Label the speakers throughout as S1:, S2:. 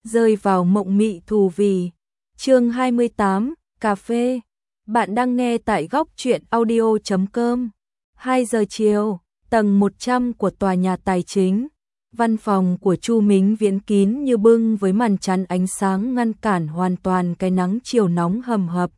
S1: rơi vào mộng mị thù vì. Chương 28, cà phê. Bạn đang nghe tại góc truyện audio.com. 2 giờ chiều, tầng 100 của tòa nhà tài chính. Văn phòng của Chu Mính Viễn kín như bưng với màn chắn ánh sáng ngăn cản hoàn toàn cái nắng chiều nóng hầm hập.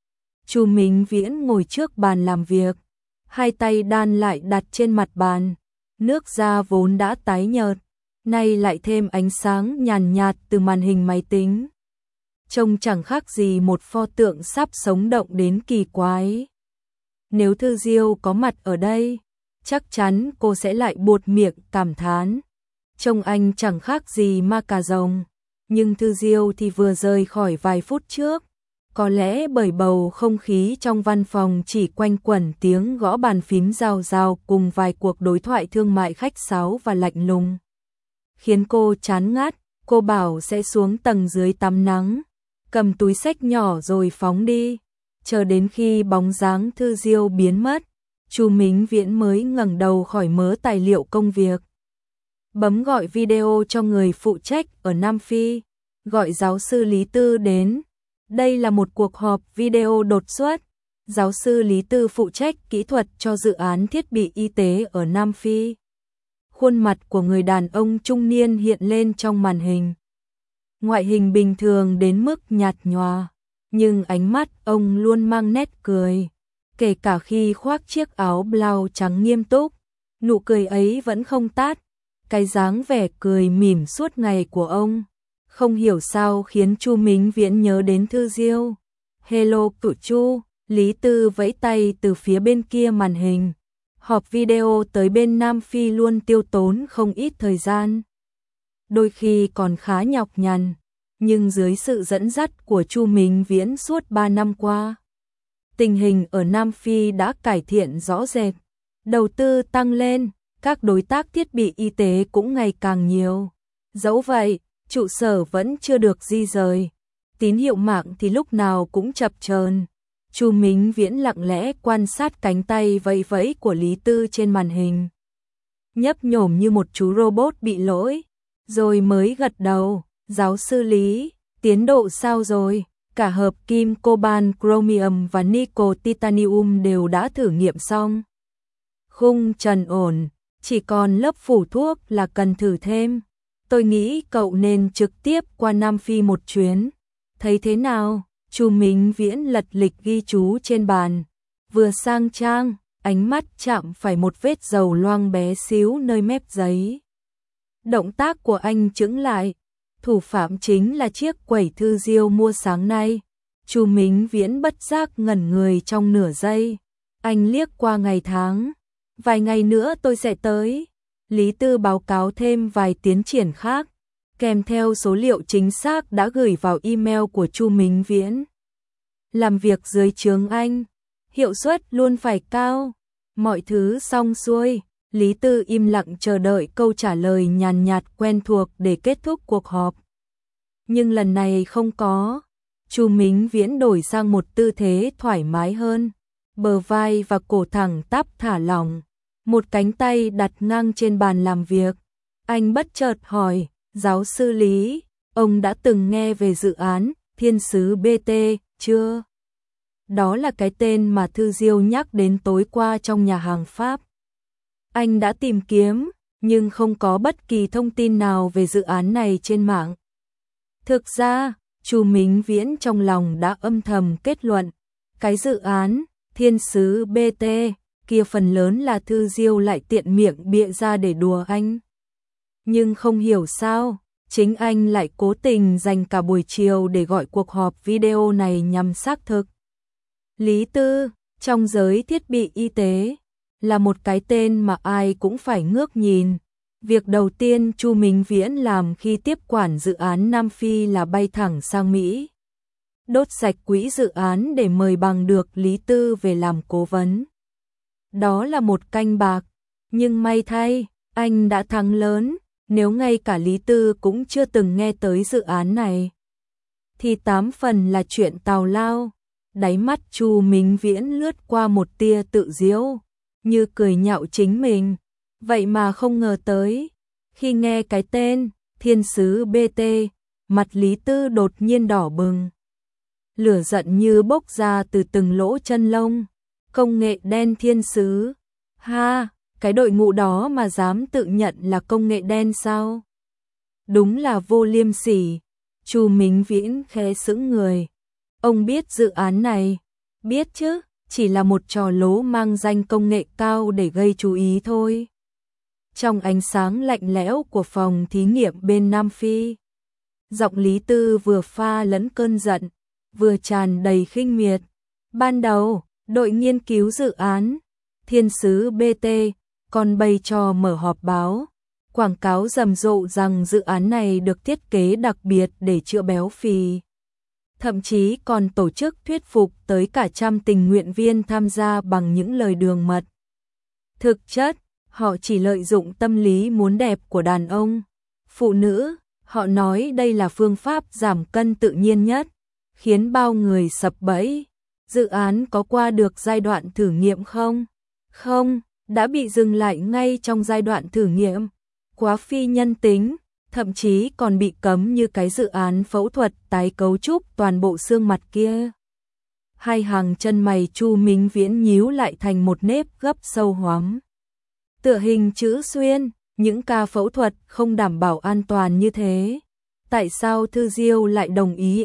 S1: Chu Mính Viễn ngồi trước bàn làm việc, hai tay đan lại đặt trên mặt bàn. Nước da vốn đã tái nhợt, nay lại thêm ánh sáng nhàn nhạt từ màn hình máy tính. Trông chẳng khác gì một pho tượng sắp sống động đến kỳ quái. Nếu Thư Diêu có mặt ở đây, chắc chắn cô sẽ lại buột miệng cảm thán. Trông anh chẳng khác gì ma cà rồng, nhưng Thư Diêu thì vừa rời khỏi vài phút trước. Có lẽ bởi bầu không khí trong văn phòng chỉ quanh quẩn tiếng gõ bàn phím rào rào cùng vài cuộc đối thoại thương mại khách sáo và lạnh lùng, khiến cô chán ngắt. Cô bảo sẽ xuống tầng dưới tắm nắng, cầm túi xách nhỏ rồi phóng đi. Chờ đến khi bóng dáng Thư Diêu biến mất, Chu Mính Viễn mới ngẩng đầu khỏi mớ tài liệu công việc. Bấm gọi video cho người phụ trách ở Nam Phi, gọi giáo sư Lý Tư đến. Đây là một cuộc họp video đột xuất. Giáo sư Lý Tư phụ trách kỹ thuật cho dự án thiết bị y tế ở Nam Phi. Khuôn mặt của người đàn ông trung niên hiện lên trong màn hình. Ngoại hình bình thường đến mức nhạt nhòa, nhưng ánh mắt ông luôn mang nét cười. Kể cả khi khoác chiếc áo blau trắng nghiêm túc, nụ cười ấy vẫn không tắt. Cái dáng vẻ cười mỉm suốt ngày của ông không hiểu sao khiến Chu Mính Viễn nhớ đến Thư Diêu. Hello cửu Chu, Lý Tư vẫy tay từ phía bên kia màn hình. Họp video tới bên Nam Phi luôn tiêu tốn không ít thời gian, đôi khi còn khá nhọc nhằn, nhưng dưới sự dẫn dắt của Chu Mính Viễn suốt 3 năm qua, tình hình ở Nam Phi đã cải thiện rõ rệt, đầu tư tăng lên, các đối tác thiết bị y tế cũng ngày càng nhiều. Dẫu vậy, trụ sở vẫn chưa được di rời, tín hiệu mạng thì lúc nào cũng chập chờn. Chu Mính Viễn lặng lẽ quan sát cánh tay vẫy vẫy của Lý Tư trên màn hình, nhấp nhổm như một chú robot bị lỗi, rồi mới gật đầu. Giáo sư Lý, tiến độ sao rồi? Cả hợp kim coban, chromium và nickel titanium đều đã thử nghiệm xong. Khung trần ổn, chỉ còn lớp phủ thuốc là cần thử thêm. Tôi nghĩ cậu nên trực tiếp qua Nam Phi một chuyến. Thấy thế nào? Chu Mính Viễn lật lịch ghi chú trên bàn, vừa sang trang, ánh mắt chạm phải một vết dầu loang bé xíu nơi mép giấy. Động tác của anh chững lại, thủ phạm chính là chiếc quẩy Thư Diêu mua sáng nay. Chu Mính Viễn bất giác ngẩn người trong nửa giây. Anh liếc qua ngày tháng, vài ngày nữa tôi sẽ tới. Lý Tư báo cáo thêm vài tiến triển khác, kèm theo số liệu chính xác đã gửi vào email của Chu Mính Viễn. Làm việc dưới trướng anh, hiệu suất luôn phải cao. Mọi thứ xong xuôi, Lý Tư im lặng chờ đợi câu trả lời nhàn nhạt quen thuộc để kết thúc cuộc họp. Nhưng lần này không có. Chu Mính Viễn đổi sang một tư thế thoải mái hơn, bờ vai và cổ thẳng tắp thả lỏng, một cánh tay đặt ngang trên bàn làm việc. Anh bất chợt hỏi, giáo sư Lý, ông đã từng nghe về dự án Thiên Sứ BT chưa? Đó là cái tên mà Thư Diêu nhắc đến tối qua trong nhà hàng Pháp. Anh đã tìm kiếm, nhưng không có bất kỳ thông tin nào về dự án này trên mạng. Thực ra, Chu Mính Viễn trong lòng đã âm thầm kết luận, cái dự án Thiên Sứ BT kia phần lớn là Thư Diêu lại tiện miệng bịa ra để đùa anh. Nhưng không hiểu sao, chính anh lại cố tình dành cả buổi chiều để gọi cuộc họp video này nhằm xác thực. Lý Tư, trong giới thiết bị y tế, là một cái tên mà ai cũng phải ngước nhìn. Việc đầu tiên Chu Mính Viễn làm khi tiếp quản dự án Nam Phi là bay thẳng sang Mỹ, đốt sạch quỹ dự án để mời bằng được Lý Tư về làm cố vấn. Đó là một canh bạc, nhưng may thay, anh đã thắng lớn. Nếu ngay cả Lý Tư cũng chưa từng nghe tới dự án này, thì 8 phần là chuyện tào lao. Đáy mắt Chu Mính Viễn lướt qua một tia tự giễu, như cười nhạo chính mình. Vậy mà không ngờ tới, khi nghe cái tên Thiên Sứ BT, Mặt Lý Tư đột nhiên đỏ bừng. Lửa giận như bốc ra từ từng lỗ chân lông. Công nghệ đen thiên sứ. Ha, cái đội ngũ đó mà dám tự nhận là công nghệ đen sao? Đúng là vô liêm sỉ. Chu Mính Viễn khẽ sững người. Ông biết dự án này? Biết chứ, chỉ là một trò lố mang danh công nghệ cao để gây chú ý thôi. Trong ánh sáng lạnh lẽo của phòng thí nghiệm bên Nam Phi, giọng Lý Tư vừa pha lẫn cơn giận, vừa tràn đầy khinh miệt. Ban đầu, đội nghiên cứu dự án Thiên sứ BT còn bày trò mở họp báo, quảng cáo rầm rộ rằng dự án này được thiết kế đặc biệt để chữa béo phì. Thậm chí còn tổ chức thuyết phục tới cả trăm tình nguyện viên tham gia bằng những lời đường mật. Thực chất, họ chỉ lợi dụng tâm lý muốn đẹp của đàn ông, phụ nữ. Họ nói đây là phương pháp giảm cân tự nhiên nhất, khiến bao người sập bẫy. Dự án có qua được giai đoạn thử nghiệm không? Không, đã bị dừng lại ngay trong giai đoạn thử nghiệm. Quá phi nhân tính, thậm chí còn bị cấm như cái dự án phẫu thuật tái cấu trúc toàn bộ xương mặt kia. Hai hàng chân mày Chu Mính Viễn nhíu lại thành một nếp gấp sâu hoắm. Tựa hình chữ xuyên, những ca phẫu thuật không đảm bảo an toàn như thế. Tại sao Thư Diêu lại đồng ý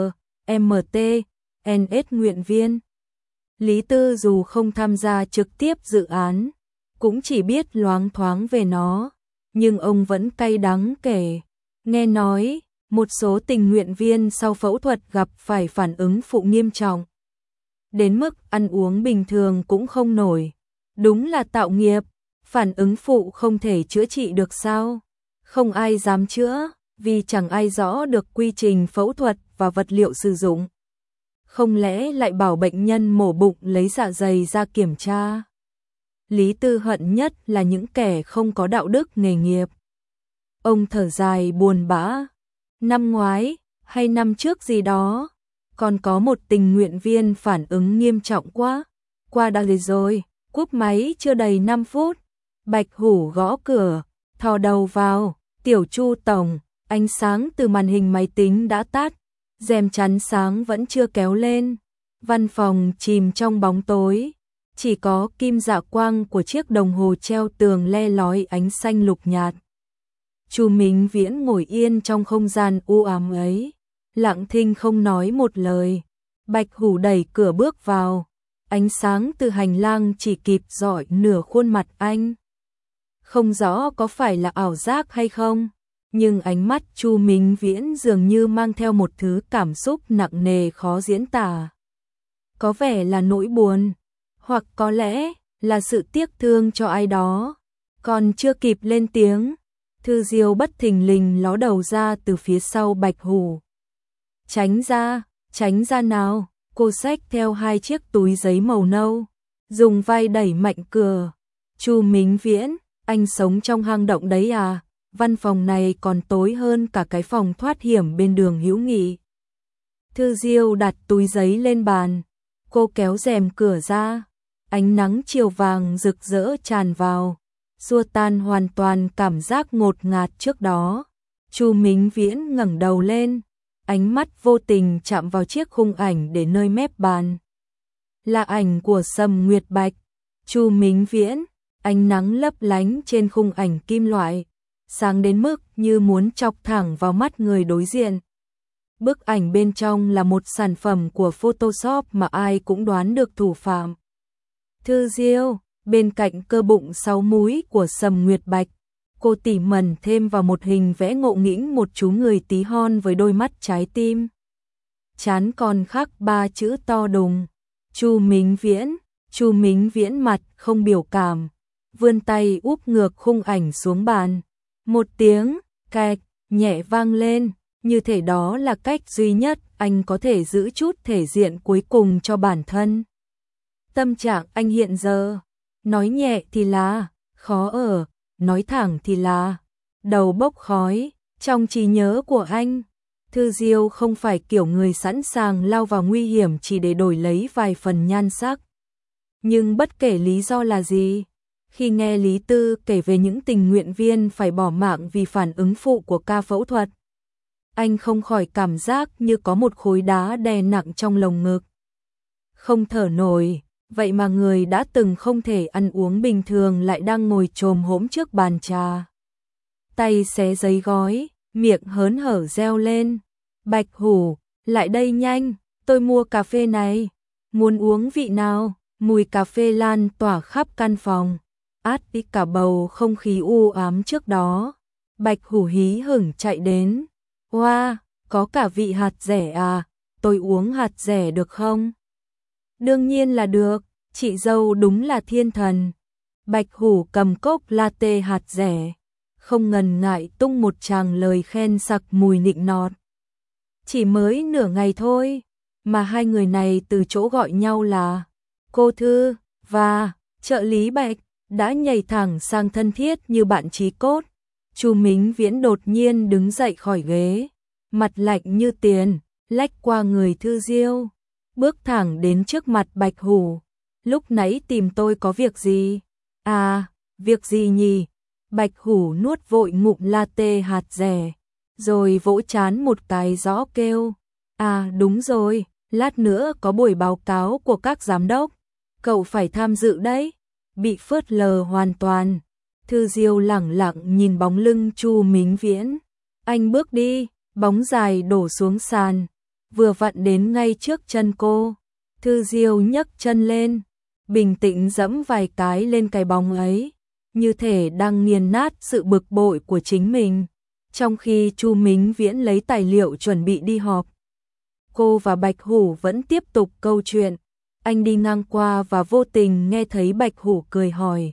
S1: LMT, NS nguyện viên? Lý Tư dù không tham gia trực tiếp dự án, cũng chỉ biết loáng thoáng về nó, nhưng ông vẫn cay đắng kể. Nghe nói, một số tình nguyện viên sau phẫu thuật gặp phải phản ứng phụ nghiêm trọng. Đến mức ăn uống bình thường cũng không nổi. Đúng là tạo nghiệp, phản ứng phụ không thể chữa trị được sao? Không ai dám chữa, vì chẳng ai rõ được quy trình phẫu thuật và vật liệu sử dụng. Không lẽ lại bảo bệnh nhân mổ bụng lấy dạ dày ra kiểm tra? Lý Tư hận nhất là những kẻ không có đạo đức nghề nghiệp. Ông thở dài buồn bã. Năm ngoái, hay năm trước gì đó, còn có một tình nguyện viên phản ứng nghiêm trọng quá. Qua đây rồi, cúp máy chưa đầy 5 phút. Bạch Hủ gõ cửa, thò đầu vào. Tiểu Chu tổng, ánh sáng từ màn hình máy tính đã tắt, rèm chắn sáng vẫn chưa kéo lên. Văn phòng chìm trong bóng tối, chỉ có kim dạ quang của chiếc đồng hồ treo tường le lói ánh xanh lục nhạt. Chu Mính Viễn ngồi yên trong không gian u ám ấy, lặng thinh không nói một lời. Bạch Hủ đẩy cửa bước vào, ánh sáng từ hành lang chỉ kịp rọi nửa khuôn mặt anh. Không rõ có phải là ảo giác hay không, nhưng ánh mắt Chu Mính Viễn dường như mang theo một thứ cảm xúc nặng nề khó diễn tả. Có vẻ là nỗi buồn, hoặc có lẽ là sự tiếc thương cho ai đó. Còn chưa kịp lên tiếng, Thư Diêu bất thình lình ló đầu ra từ phía sau Bạch Hủ. Tránh ra nào, cô xách theo 2 chiếc túi giấy màu nâu, dùng vai đẩy mạnh cửa. Chu Mính Viễn, anh sống trong hang động đấy à? Văn phòng này còn tối hơn cả cái phòng thoát hiểm bên đường Hữu Nghị. Thư Diêu đặt túi giấy lên bàn, cô kéo rèm cửa ra, ánh nắng chiều vàng rực rỡ tràn vào, xua tan hoàn toàn cảm giác ngột ngạt trước đó. Chu Mính Viễn ngẩng đầu lên, ánh mắt vô tình chạm vào chiếc khung ảnh để nơi mép bàn. Là ảnh của Sầm Nguyệt Bạch. Chu Mính Viễn, ánh nắng lấp lánh trên khung ảnh kim loại, sáng đến mức như muốn chọc thẳng vào mắt người đối diện. Bức ảnh bên trong là một sản phẩm của Photoshop mà ai cũng đoán được thủ phạm. Thư Diêu, bên cạnh cơ bụng 6 múi của Sầm Nguyệt Bạch, cô tỉ mẩn thêm vào một hình vẽ ngộ nghĩnh một chú người tí hon với đôi mắt trái tim. Trán còn khắc 3 chữ to đùng, Chu Mính Viễn. Chu Mính Viễn mặt không biểu cảm, vươn tay úp ngược khung ảnh xuống bàn. Một tiếng cạch nhẹ vang lên, như thể đó là cách duy nhất anh có thể giữ chút thể diện cuối cùng cho bản thân. Tâm trạng anh hiện giờ, nói nhẹ thì là khó ở, nói thẳng thì là đầu bốc khói. Trong trí nhớ của anh, Thư Diêu không phải kiểu người sẵn sàng lao vào nguy hiểm chỉ để đổi lấy vài phần nhan sắc. Nhưng bất kể lý do là gì, khi nghe Lý Tư kể về những tình nguyện viên phải bỏ mạng vì phản ứng phụ của ca phẫu thuật, anh không khỏi cảm giác như có một khối đá đè nặng trong lồng ngực. Không thở nổi, vậy mà người đã từng không thể ăn uống bình thường lại đang ngồi chồm hổm trước bàn trà. Tay xé giấy gói, miệng hớn hở reo lên. Bạch Hủ, lại đây nhanh, tôi mua cà phê này. Muốn uống vị nào? Mùi cà phê lan tỏa khắp căn phòng. Át đi cả bầu không khí u ám trước đó. Bạch Hủ hí hửng chạy đến. Wow, có cả vị hạt dẻ à? Tôi uống hạt dẻ được không? Đương nhiên là được, chị dâu đúng là thiên thần. Bạch Hủ cầm cốc latte hạt dẻ, không ngần ngại tung một tràng lời khen sặc mùi nịnh nọt. Chỉ mới nửa ngày thôi, mà hai người này từ chỗ gọi nhau là cô Thư và trợ lý Bạch đã nhảy thẳng sang thân thiết như bạn chí cốt. Chu Mính Viễn đột nhiên đứng dậy khỏi ghế, mặt lạnh như tiền, lách qua người Thư Diêu, bước thẳng đến trước mặt Bạch Hủ. Lúc nãy tìm tôi có việc gì? À, việc gì nhỉ? Bạch Hủ nuốt vội ngụm latte hạt dẻ, rồi vỗ trán một cái rõ kêu. À đúng rồi, lát nữa có buổi báo cáo của các giám đốc, cậu phải tham dự đấy. Bị phớt lờ hoàn toàn. Thư Diêu lẳng lặng nhìn bóng lưng Chu Mính Viễn. Anh bước đi, bóng dài đổ xuống sàn, vừa vặn đến ngay trước chân cô. Thư Diêu nhấc chân lên, bình tĩnh dẫm vài cái lên cái bóng ấy, như thể đang nghiền nát sự bực bội của chính mình. Trong khi Chu Mính Viễn lấy tài liệu chuẩn bị đi họp, cô và Bạch Hủ vẫn tiếp tục câu chuyện. Anh đi ngang qua và vô tình nghe thấy Bạch Hủ cười hỏi.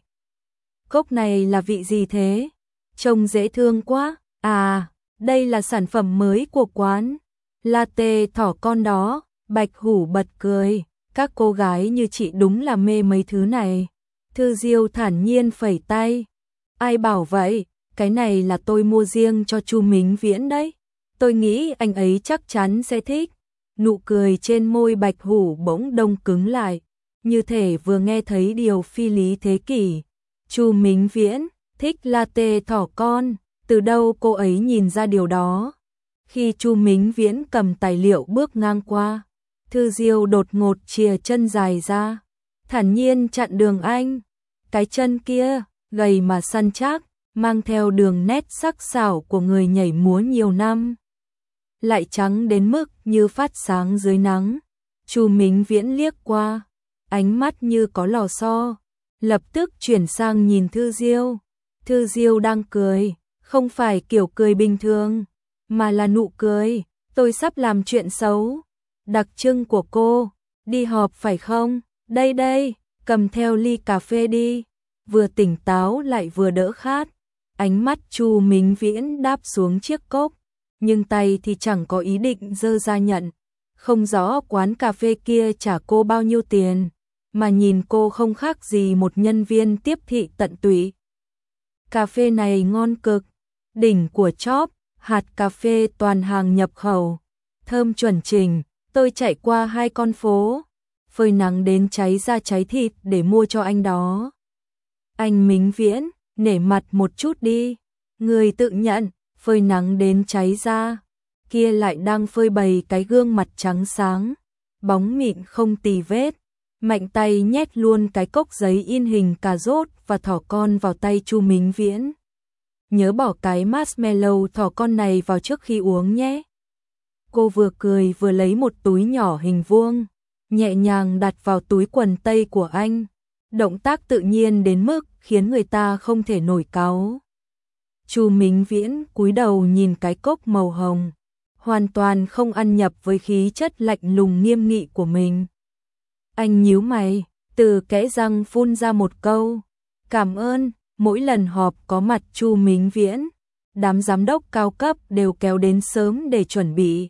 S1: Cốc này là vị gì thế? Trông dễ thương quá. À, đây là sản phẩm mới của quán. Latte thỏ con đó. Bạch Hủ bật cười. Các cô gái như chị đúng là mê mấy thứ này. Thư Diêu thản nhiên phẩy tay. Ai bảo vậy? Cái này là tôi mua riêng cho Chu Mính Viễn đấy. Tôi nghĩ anh ấy chắc chắn sẽ thích. Nụ cười trên môi Bạch Hủ bỗng đông cứng lại, như thể vừa nghe thấy điều phi lý thế kỷ. Chu Mính Viễn thích latte thỏ con, từ đâu cô ấy nhìn ra điều đó? Khi Chu Mính Viễn cầm tài liệu bước ngang qua, Thư Diêu đột ngột chìa chân dài ra, thản nhiên chặn đường anh. Cái chân kia, gầy mà săn chắc, mang theo đường nét sắc sảo của người nhảy múa nhiều năm, lại trắng đến mức như phát sáng dưới nắng. Chu Mính Viễn liếc qua, ánh mắt như có lò xo, lập tức chuyển sang nhìn Thư Diêu. Thư Diêu đang cười, không phải kiểu cười bình thường, mà là nụ cười, tôi sắp làm chuyện xấu. Đặc trưng của cô, đi họp phải không? Đây đây, cầm theo ly cà phê đi. Vừa tỉnh táo lại vừa đỡ khát. Ánh mắt Chu Mính Viễn đáp xuống chiếc cốc, nhưng tay thì chẳng có ý định giơ ra nhận. Không rõ quán cà phê kia trả cô bao nhiêu tiền, mà nhìn cô không khác gì một nhân viên tiếp thị tận tụy. Cà phê này ngon cực, đỉnh của chóp, hạt cà phê toàn hàng nhập khẩu, thơm chuẩn chỉnh. Tôi chạy qua 2 con phố, phơi nắng đến cháy da cháy thịt để mua cho anh đó. Anh Mính Viễn, nể mặt một chút đi. Người tự nhận, phơi nắng đến cháy da, kia lại đang phơi bày cái gương mặt trắng sáng, bóng mịn không tì vết. Mạnh tay nhét luôn cái cốc giấy in hình cà rốt và thỏ con vào tay Chu Mính Viễn. Nhớ bỏ cái marshmallow thỏ con này vào trước khi uống nhé. Cô vừa cười vừa lấy một túi nhỏ hình vuông, nhẹ nhàng đặt vào túi quần tây của anh. Động tác tự nhiên đến mức khiến người ta không thể nổi cáu. Chu Mính Viễn cúi đầu nhìn cái cốc màu hồng, hoàn toàn không ăn nhập với khí chất lạnh lùng nghiêm nghị của mình. Anh nhíu mày, từ kẽ răng phun ra một câu, cảm ơn. Mỗi lần họp có mặt Chu Mính Viễn, đám giám đốc cao cấp đều kéo đến sớm để chuẩn bị.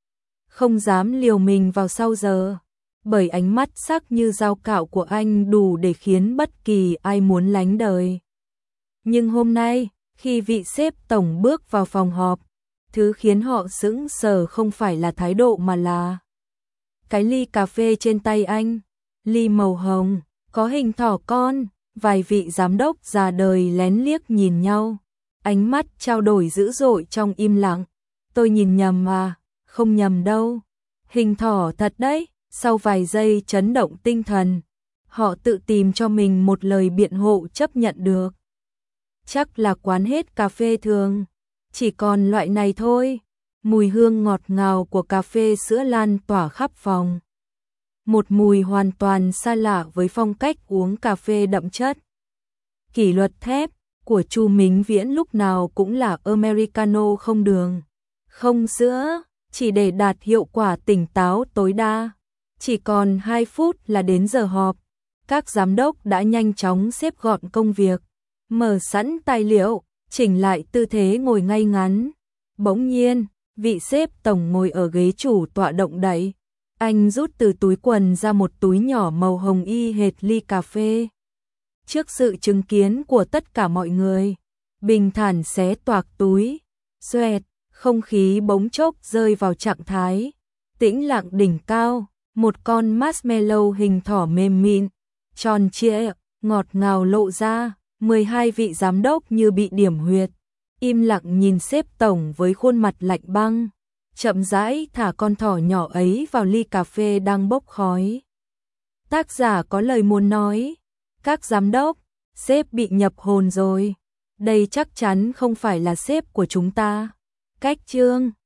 S1: Không dám liều mình vào sau giờ, bởi ánh mắt sắc như dao cạo của anh đủ để khiến bất kỳ ai muốn lánh đời. Nhưng hôm nay, khi vị sếp tổng bước vào phòng họp, thứ khiến họ sững sờ không phải là thái độ mà là cái ly cà phê trên tay anh, ly màu hồng, có hình thỏ con. Vài vị giám đốc già đời lén liếc nhìn nhau, ánh mắt trao đổi dữ dội trong im lặng. Tôi nhìn nhầm à? Không nhầm đâu. Hình thỏ thật đấy. Sau vài giây chấn động tinh thần, họ tự tìm cho mình một lời biện hộ chấp nhận được. Chắc là quán hết cà phê thường, chỉ còn loại này thôi. Mùi hương ngọt ngào của cà phê sữa lan tỏa khắp phòng. Một mùi hoàn toàn xa lạ với phong cách uống cà phê đậm chất. Kỷ luật thép của Chu Mính Viễn lúc nào cũng là Americano không đường, không sữa, chỉ để đạt hiệu quả tỉnh táo tối đa. Chỉ còn 2 phút là đến giờ họp. Các giám đốc đã nhanh chóng xếp gọn công việc, mở sẵn tài liệu, chỉnh lại tư thế ngồi ngay ngắn. Bỗng nhiên, vị sếp tổng ngồi ở ghế chủ tọa động đậy. Anh rút từ túi quần ra một túi nhỏ màu hồng y hệt ly cà phê. Trước sự chứng kiến của tất cả mọi người, bình thản xé toạc túi. Xoẹt, không khí bỗng chốc rơi vào trạng thái tĩnh lặng đỉnh cao. Một con marshmallow hình thỏ mềm mịn, tròn trịa, ngọt ngào lộ ra. 12 vị giám đốc như bị điểm huyệt, im lặng nhìn sếp tổng với khuôn mặt lạnh băng, chậm rãi thả con thỏ nhỏ ấy vào ly cà phê đang bốc khói. Tác giả có lời muốn nói, các giám đốc, sếp bị nhập hồn rồi. Đây chắc chắn không phải là sếp của chúng ta. Cách chương